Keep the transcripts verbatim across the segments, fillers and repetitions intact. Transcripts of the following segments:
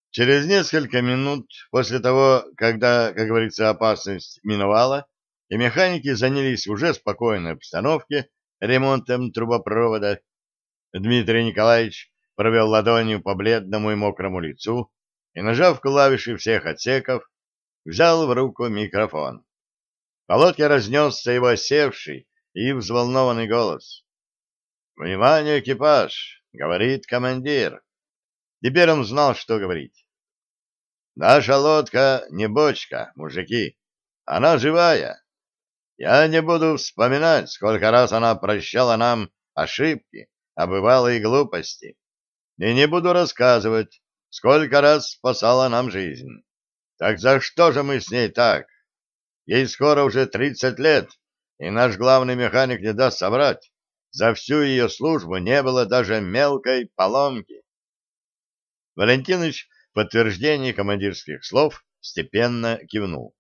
Через несколько минут после того, когда, как говорится, опасность миновала, и механики занялись в уже спокойной обстановке ремонтом трубопровода, Дмитрий Николаевич провел ладонью по бледному и мокрому лицу и, нажав клавиши всех отсеков, взял в руку микрофон. По лодке разнесся его осевший и взволнованный голос. «Внимание, экипаж!» — говорит командир. Теперь он знал, что говорить. Наша лодка не бочка, мужики. Она живая. Я не буду вспоминать, сколько раз она прощала нам ошибки, а бывало и глупости. И не буду рассказывать, сколько раз спасала нам жизнь. Так за что же мы с ней так? Ей скоро уже тридцать лет, и наш главный механик не даст соврать. За всю ее службу не было даже мелкой поломки. Валентиныч в подтверждение командирских слов степенно кивнул.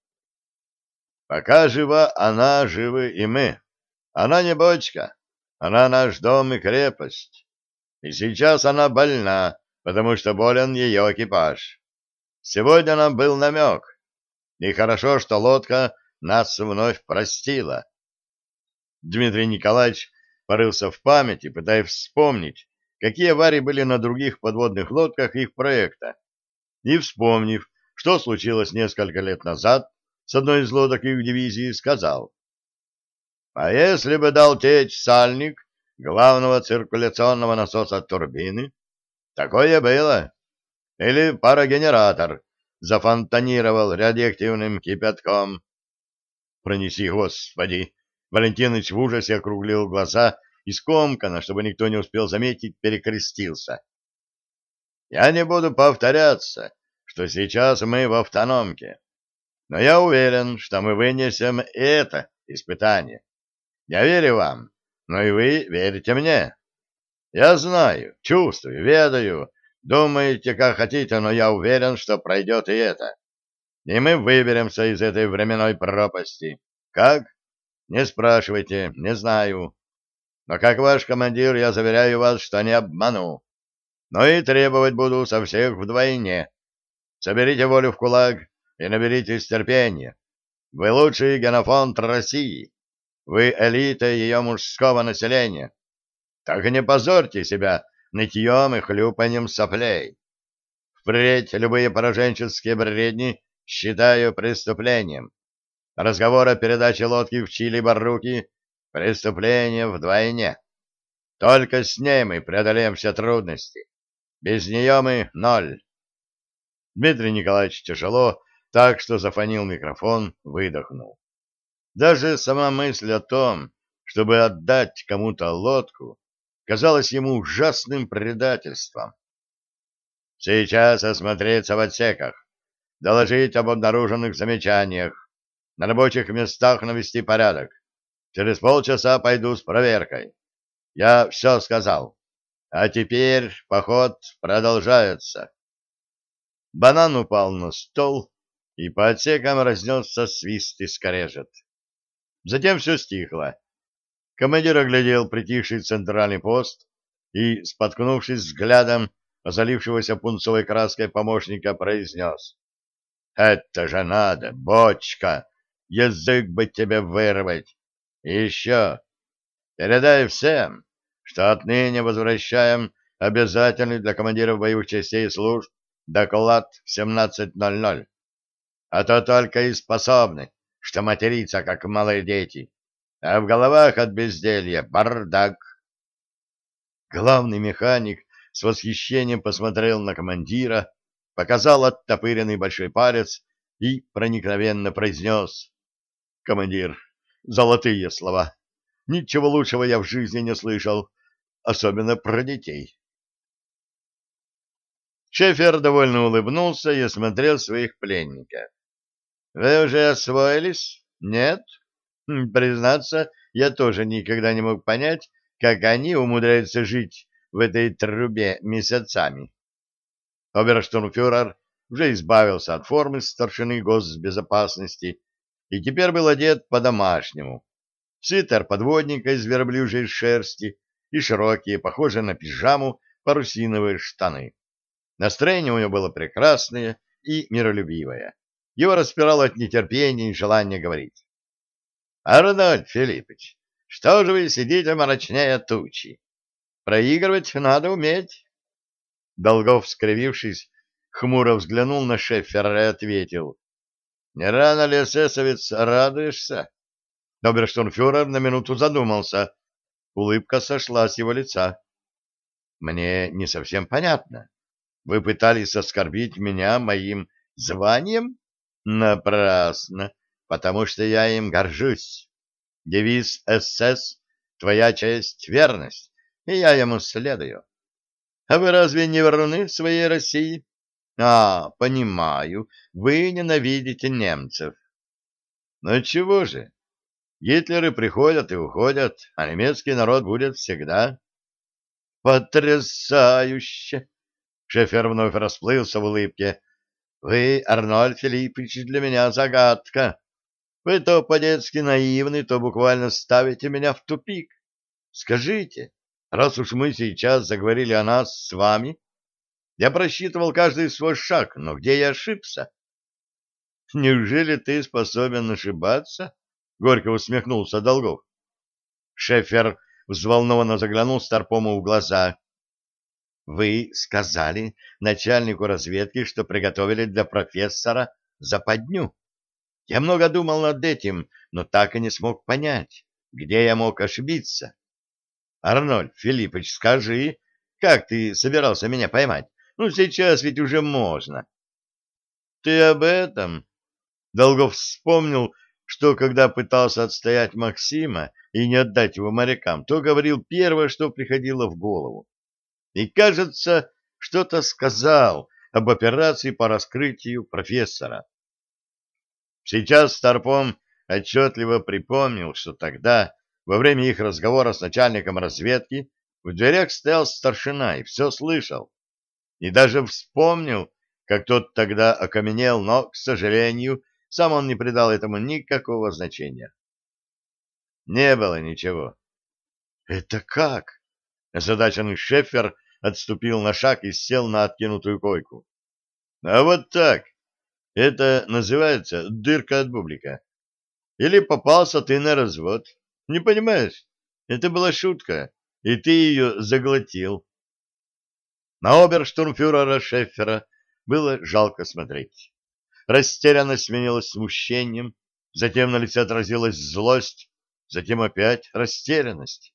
Пока жива она, живы и мы. Она не бочка, она наш дом и крепость. И сейчас она больна, потому что болен ее экипаж. Сегодня нам был намек, и хорошо, что лодка нас вновь простила. Дмитрий Николаевич порылся в памяти, пытаясь вспомнить, какие аварии были на других подводных лодках их проекта, и, вспомнив, что случилось несколько лет назад с одной из лодок их дивизии, сказал: «А если бы дал течь сальник главного циркуляционного насоса турбины? Такое было. Или парогенератор зафонтанировал радиоактивным кипятком. Пронеси, Господи!» Валентиныч в ужасе округлил глаза и скомканно, чтобы никто не успел заметить, перекрестился. «Я не буду повторяться, что сейчас мы в автономке, но я уверен, что мы вынесем это испытание. Я верю вам, но и вы верите мне. Я знаю, чувствую, ведаю, думаете, как хотите, но я уверен, что пройдет и это. И мы выберемся из этой временной пропасти. Как? Не спрашивайте, не знаю. Но как ваш командир, я заверяю вас, что не обману. Но и требовать буду со всех вдвойне. Соберите волю в кулак и наберитесь терпения. Вы лучший генофонд России. Вы элита ее мужского населения. Так и не позорьте себя нытьем и хлюпаньем соплей. Впредь любые пораженческие бредни считаю преступлением. Разговор о передаче лодки в Чили-Барруки — преступление вдвойне. Только с ней мы преодолеем все трудности. Без нее мы — ноль. Дмитрий Николаевич тяжело, так что зафонил микрофон, выдохнул. Даже сама мысль о том, чтобы отдать кому-то лодку, казалась ему ужасным предательством. Сейчас осмотреться в отсеках, доложить об обнаруженных замечаниях, на рабочих местах навести порядок. Через полчаса пойду с проверкой. Я все сказал. А теперь поход продолжается. Банан упал на стол, и по отсекам разнесся свист и скрежет. Затем все стихло. Командир оглядел притихший центральный пост и, споткнувшись взглядом залившегося пунцовой краской помощника, произнес: «Это же надо, бочка! Язык бы тебе вырвать! И еще передай всем, что отныне возвращаем обязательный для командиров боевых частей и служб доклад в семнадцать ноль ноль. А то только и способны, что материться, как малые дети, а в головах от безделья бардак». Главный механик с восхищением посмотрел на командира, показал оттопыренный большой палец и проникновенно произнес: «Командир, золотые слова. Ничего лучшего я в жизни не слышал, особенно про детей». Шефер довольно улыбнулся и осмотрел своих пленников. «Вы уже освоились? Нет? Хм, признаться, я тоже никогда не мог понять, как они умудряются жить в этой трубе месяцами». Оберштурмфюрер уже избавился от формы старшины госбезопасности и теперь был одет по-домашнему. Свитер подводника из верблюжьей шерсти и широкие, похожие на пижаму, парусиновые штаны. Настроение у него было прекрасное и миролюбивое. Его распирало от нетерпения и желания говорить. — Арнольд Филиппович, что же вы сидите мрачнее тучи? Проигрывать надо уметь. Долгов, скривившись, хмуро взглянул на Шеффера и ответил. — Не рано ли, эсэсовец, радуешься? Оберштурмфюрер на минуту задумался. Улыбка сошла с его лица. — Мне не совсем понятно. Вы пытались оскорбить меня моим званием? Напрасно, потому что я им горжусь. Девиз СС — твоя честь, верность, и я ему следую. А вы разве не верны своей России? А, понимаю, вы ненавидите немцев. Но чего же? Гитлеры приходят и уходят, а немецкий народ будет всегда. Потрясающе! Шефер вновь расплылся в улыбке. Вы, Арнольд Филиппович, для меня загадка. Вы то по-детски наивны, то буквально ставите меня в тупик. Скажите, раз уж мы сейчас заговорили о нас с вами, я просчитывал каждый свой шаг, но где я ошибся? Неужели ты способен ошибаться? Горько усмехнулся Долгов. Шефер взволнованно заглянул Старпому в глаза. Вы сказали начальнику разведки, что приготовили для профессора западню. Я много думал над этим, но так и не смог понять, где я мог ошибиться. Арнольд Филиппович, скажи, как ты собирался меня поймать? Ну, сейчас ведь уже можно. Ты об этом? Долгов вспомнил, что когда пытался отстоять Максима и не отдать его морякам, то говорил первое, что приходило в голову. И, кажется, что-то сказал об операции по раскрытию профессора. Сейчас Старпом отчетливо припомнил, что тогда, во время их разговора с начальником разведки, в дверях стоял старшина и все слышал. И даже вспомнил, как тот тогда окаменел, но, к сожалению, сам он не придал этому никакого значения. Не было ничего. «Это как?» Озадаченный Шеффер отступил на шаг и сел на откинутую койку. «А вот так. Это называется дырка от бублика. Или попался ты на развод. Не понимаешь? Это была шутка, и ты ее заглотил». На оберштурмфюрера Шеффера было жалко смотреть. Растерянность сменилась смущением, затем на лице отразилась злость, затем опять растерянность.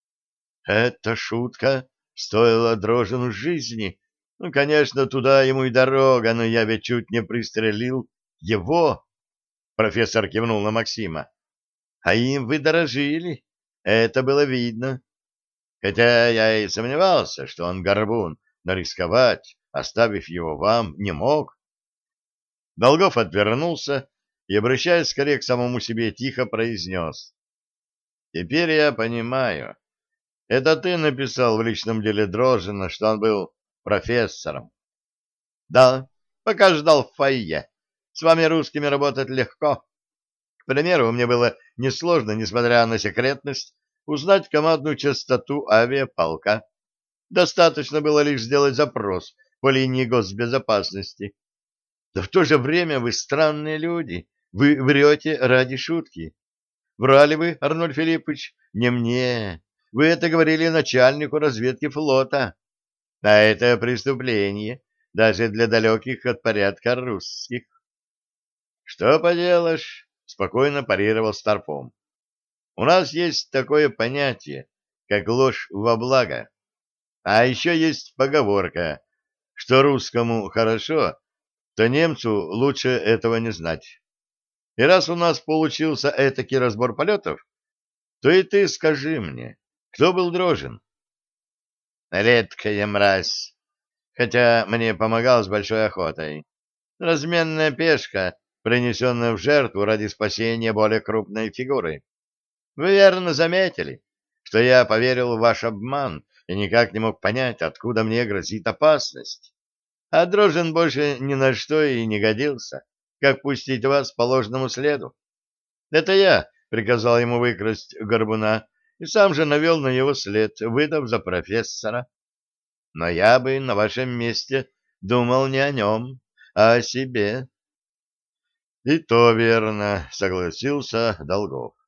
Эта шутка стоила Дрожину жизни. Ну, конечно, туда ему и дорога, но я ведь чуть не пристрелил его. Профессор кивнул на Максима. А им вы дорожили. Это было видно. Хотя я и сомневался, что он горбун, но рисковать, оставив его вам, не мог. Долгов отвернулся и, обращаясь скорее к самому себе, тихо произнес. Теперь я понимаю. Это ты написал в личном деле Дрожжина, что он был профессором? Да, пока ждал в фойе. С вами русскими работать легко. К примеру, мне было несложно, несмотря на секретность, узнать командную частоту авиаполка. Достаточно было лишь сделать запрос по линии госбезопасности. Да в то же время вы странные люди. Вы врете ради шутки. Врали вы, Арнольд Филиппович, не мне. Вы это говорили начальнику разведки флота. А это преступление, даже для далеких от порядка русских. Что поделаешь, спокойно парировал Старпом. У нас есть такое понятие, как ложь во благо. А еще есть поговорка, что русскому хорошо, то немцу лучше этого не знать. И раз у нас получился этакий разбор полетов, то и ты скажи мне, кто был Дрожжин? Редкая мразь, хотя мне помогал с большой охотой. Разменная пешка, принесенная в жертву ради спасения более крупной фигуры. Вы верно заметили, что я поверил в ваш обман и никак не мог понять, откуда мне грозит опасность. А Дрожжин больше ни на что и не годился, как пустить вас по ложному следу. Это я приказал ему выкрасть горбуна и сам же навел на его след, выдав за профессора. Но я бы на вашем месте думал не о нем, а о себе. — И то верно, — согласился Долгов.